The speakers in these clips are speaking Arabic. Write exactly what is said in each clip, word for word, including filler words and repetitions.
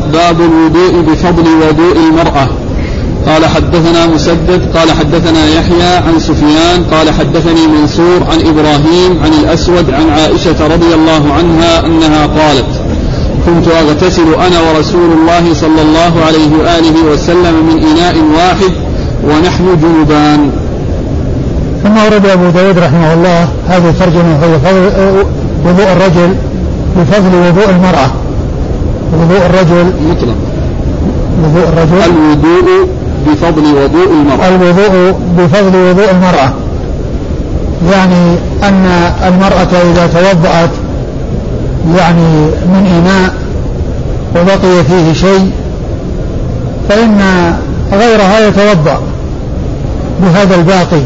باب الوضوء بفضل وضوء المرأة. قال حدثنا مسدد قال حدثنا يحيى عن سفيان قال حدثني منصور عن إبراهيم عن الأسود عن عائشة رضي الله عنها أنها قالت كنت أغتسل أنا ورسول الله صلى الله عليه وآله وسلم من إناء واحد ونحن جنبان. ثم ورد أبو داود رحمه الله هذه الترجمة في وضوء الرجل بفضل وضوء المرأة. وضوء الرجل مطلق وضوء الرجل الوضوء بفضل وضوء المرأة. الوضوء بفضل وضوء المرأة يعني أن المرأة إذا توضأت يعني من إناء وبقي فيه شيء فإن غيرها يتوضأ بهذا الباقي.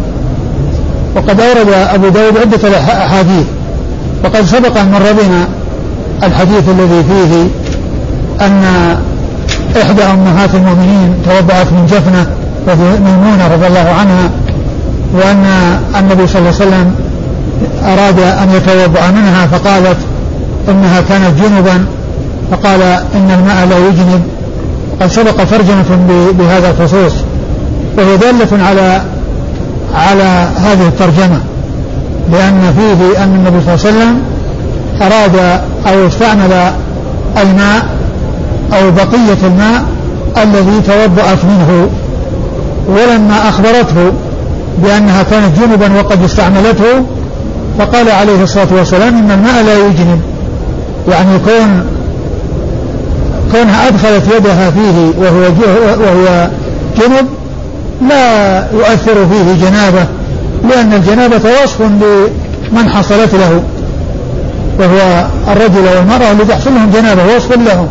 وقد أورد أبو داود عدة أحاديث وقد سبق أن مر بنا الحديث الذي فيه أن إحدى أمهات المؤمنين توضأت من جفنة وهي ميمونة رضي الله عنها وأن النبي صلى الله عليه وسلم أراد أن يتوضأ منها فقالت إنها كانت جنبا فقال إن الماء لا يجنب. قد سبق ترجمة بهذا الخصوص وهي دالة على على هذه الترجمة لأن فيه أن النبي صلى الله عليه وسلم أراد أو استعمل الماء أو بقية الماء الذي توضأت منه ولما أخبرته بأنها كانت جنبا وقد استعملته فقال عليه الصلاة والسلام إن الماء لا يجنب يعني كون كونها أدخلت يدها فيه وهو وهو جنب لا يؤثر فيه جنابة لأن الجنابة وصف لمن حصلت له وهو الرجل والمرأة اللي تحصل لهم جنابة وصف لهم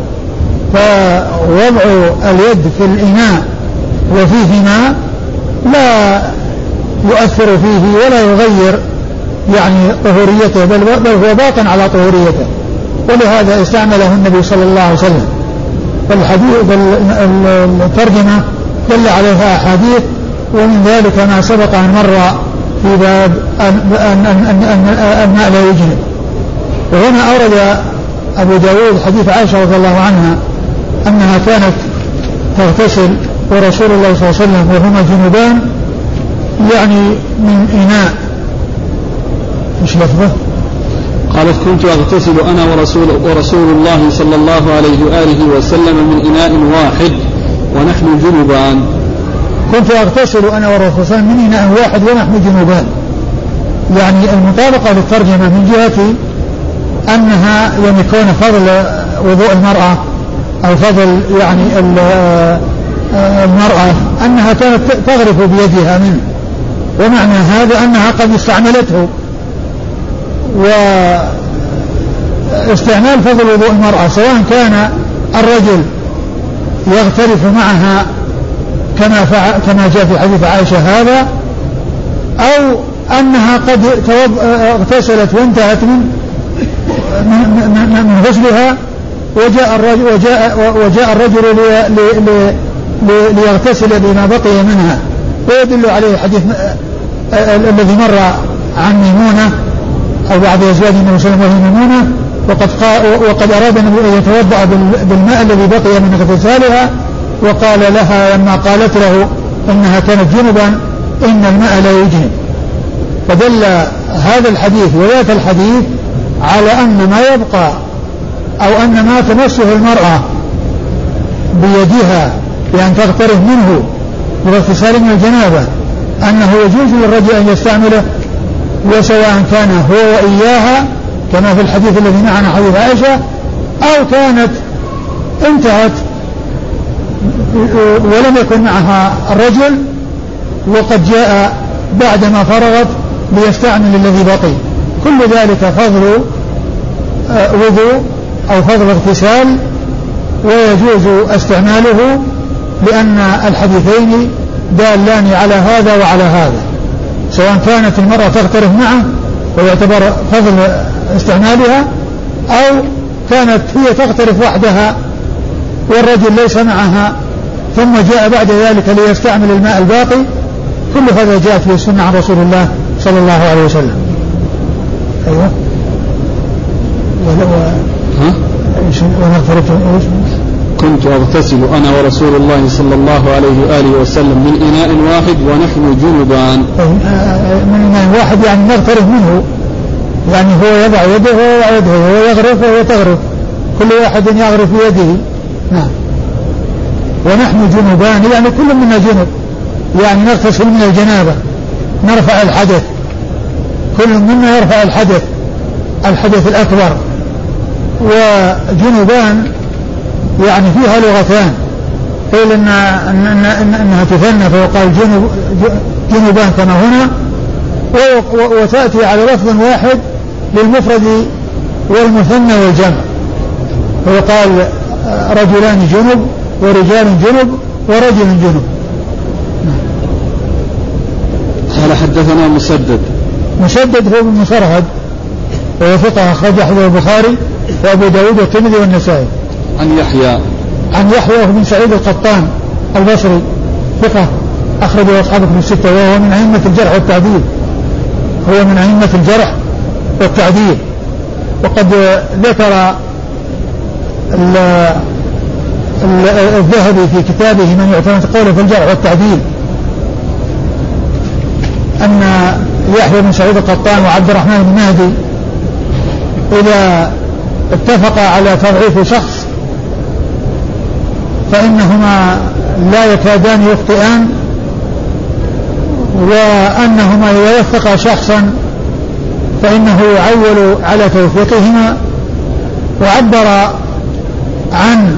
فوضع اليد في الإناء وفيه ماء لا يؤثر فيه ولا يغير يعني طهوريته بل, بل هو باق على طهوريته ولهذا استعمله النبي صلى الله عليه وسلم. فالحديث الترجمة دل عليها أحاديث ومن ذلك ما سبق أن مر في باب الماء لا يجنب. وهنا أورد أبو داود حديث عائشة رضي الله عنها أنها كانت تغتسل ورسول الله صلى الله عليه وسلم وهما جنوبان يعني من إناء مش لفظه. قالت كنت أغتسل أنا ورسول, ورسول الله صلى الله عليه وآله وسلم من إناء واحد ونحن جنوبان. كنت أغتسل أنا ورسول الله من إناء واحد ونحن جنوبان يعني المطابقة للترجمة من جهة أنها يعني كون فضل وضوء المرأة أو فضل يعني المرأة أنها كانت تغرف بيدها منه ومعنى هذا أنها قد استعملته. واستعمال فضل وضوء المرأة سواء كان الرجل يغترف معها كما كما جاء في حديث عائشة هذا أو أنها قد اغتسلت وانتهت من من غسلها وجاء الرجل وجاء وجاء الرجل لي لي لي ليغتسل بما بقي منها. ويدل عليه الحديث الذي مر عن ميمونة أو بعض أزواج النبي صلى الله عليه وسلم وهي ميمونة وقد وقد أراد أن يتوضأ بالماء الذي بقي من اغتسالها وقال لها لما قالت له إنها كانت جنبا إن الماء لا يجنب. فدل هذا الحديث وذات الحديث على أن ما يبقى أو أن ما تمسه المرأة بيدها بأن تغترف منه باغتسال من الجنابة أنه يجوز للرجل أن يستعمله وسواء كان هو وإياها كما في الحديث الذي معنا حديث عائشة أو كانت انتهت ولم يكن معها الرجل وقد جاء بعدما فرغت ليستعمل الذي بقي. كل ذلك فضل وضوء أو فضل اغتسال ويجوز استعماله لأن الحديثين دالان على هذا وعلى هذا سواء كانت المرأة تغترف معه ويعتبر فضل استعمالها أو كانت هي تغترف وحدها والرجل ليس معها ثم جاء بعد ذلك ليستعمل الماء الباقي. كل هذا جاءت في السنة عن رسول الله صلى الله عليه وسلم. أيوة ولو ونغفرته كنت أغتسل أنا ورسول الله صلى الله عليه وآله وسلم من إناء واحد ونحن جنبان. من إناء واحد يعني نغترف منه، يعني هو يضع يده وهو يده، هو يغرف وهو تغرف، كل واحد يغرف بيده. نعم. ونحن جنبان يعني كل منا جنب، يعني نغتسل من الجنابة، نرفع الحدث، كل منا يرفع الحدث الحدث الأكبر. وجنبان يعني فيها لغتان، قيل إن إن إن إن إنها تثنى فيقال جنب جنبان كما هنا، وتأتي على لفظ واحد للمفرد والمثنى والجمع، فيقال رجلان جنب ورجال جنب ورجل جنب. قال حدثنا مسدد. مسدد هو بن مسرهد وهو ثقة أخرج حديث البخاري وأبو داود والترمذي والنسائي. عن يحيى. عن يحيى بن سعيد القطان البصري ثقة أخرج أصحابه من الستة، وهو من أئمة الجرح والتعديل، هو من أئمة الجرح والتعديل. وقد ذكر الذهبي في كتابه من يعتمد قوله في الجرح والتعديل أن يحيى بن سعيد القطان وعبد الرحمن بن مهدي إذا اتفقا على تضعيف شخص فإنهما لا يكادان يخطئان، وأنهما إذا وثقا شخصا فإنه يعول على توثيقهما. وعبر عن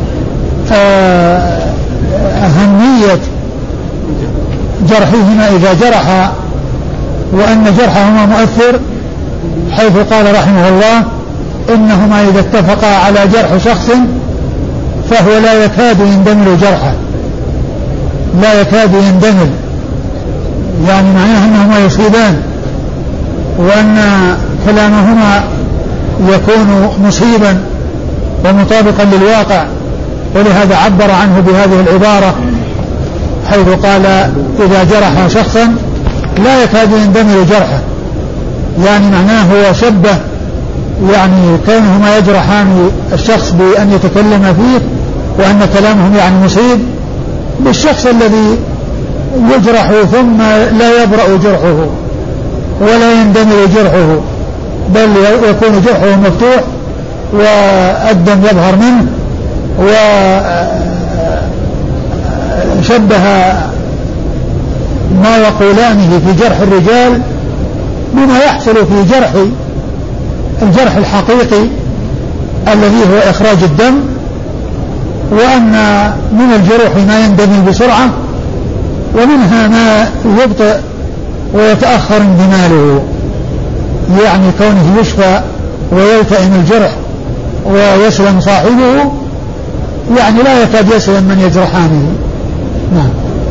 أهمية جرحهما إذا جرح، وأن جرحهما مؤثر، حيث قال رحمه الله إنهما إذا اتفقا على جرح شخص فهو لا يكاد يندمل جرحه، لا يكاد يندمل، يعني معناه أنهما يصيبان، وأن كلامهما يكون مصيبا ومطابقا للواقع. ولهذا عبر عنه بهذه العبارة حيث قال إذا جرح شخصا لا يكاد يندمل جرحه، يعني معناه هو شبه يعني كونهما يجرحان الشخص بأن يتكلم فيه وأن كلامهم يعني مصيب بالشخص الذي يجرح ثم لا يبرأ جرحه ولا يندمل جرحه، بل يكون جرحه مفتوح والدم يظهر منه. وشبه ما يقولانه في جرح الرجال بما يحصل في جرح الجرح الحقيقي الذي هو إخراج الدم، وأن من الجروح ما يندمل بسرعة ومنها ما يبطئ ويتأخر اندماله، يعني كونه يشفى ويلتئم الجرح ويسلم صاحبه، يعني لا يكاد يسلم من يجرحانه. نعم.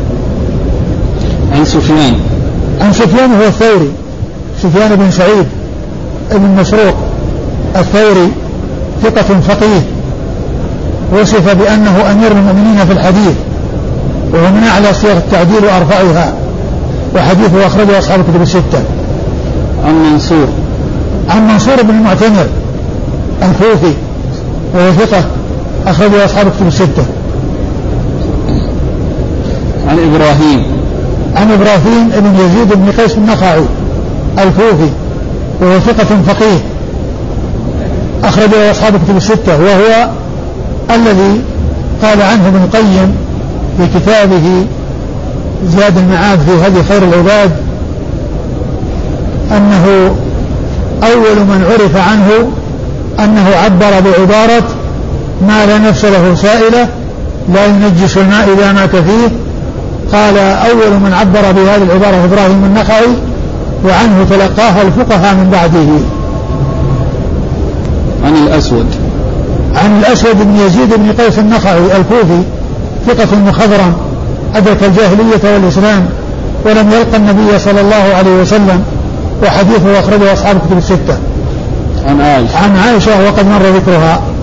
عن سفيان. عن سفيان هو الثوري، سفيان بن سعيد ابن مسروق الثوري ثقة فقيه، وصف بأنه أمير المؤمنين في الحديث، وهو من أعلى صيغ التعديل وأرفعها، وحديثه أخرجه أصحاب الكتب الستة. عن منصور. عن منصور بن المعتمر الكوفي وهو ثقة أخرجه أصحاب الكتب الستة. عن إبراهيم. عن إبراهيم بن يزيد بن قيس النخعي الكوفي وهو ثقة فقيه أخرجه أصحاب الكتب الستة، وهو الذي قال عنه ابن القيم في كتابه زاد المعاد في هدي خير العباد أنه أول من عرف عنه أنه عبر بعبارة ما لا نفس له سائلة لا ينجس الماء إذا مات فيه. قال أول من عبر بهذه العبارة إبراهيم النخعي، وعنه تلقاها الفقهاء من بعده. عن الأسود. عن الأسود بن يزيد بن قيس النخعي الكوفي ثقة مخضرم أدرك الجاهلية والإسلام ولم يلقى النبي صلى الله عليه وسلم، وحديثه أخرجه أصحاب الكتب الستة. عن عائشة. عن عائشة وقد مر ذكرها.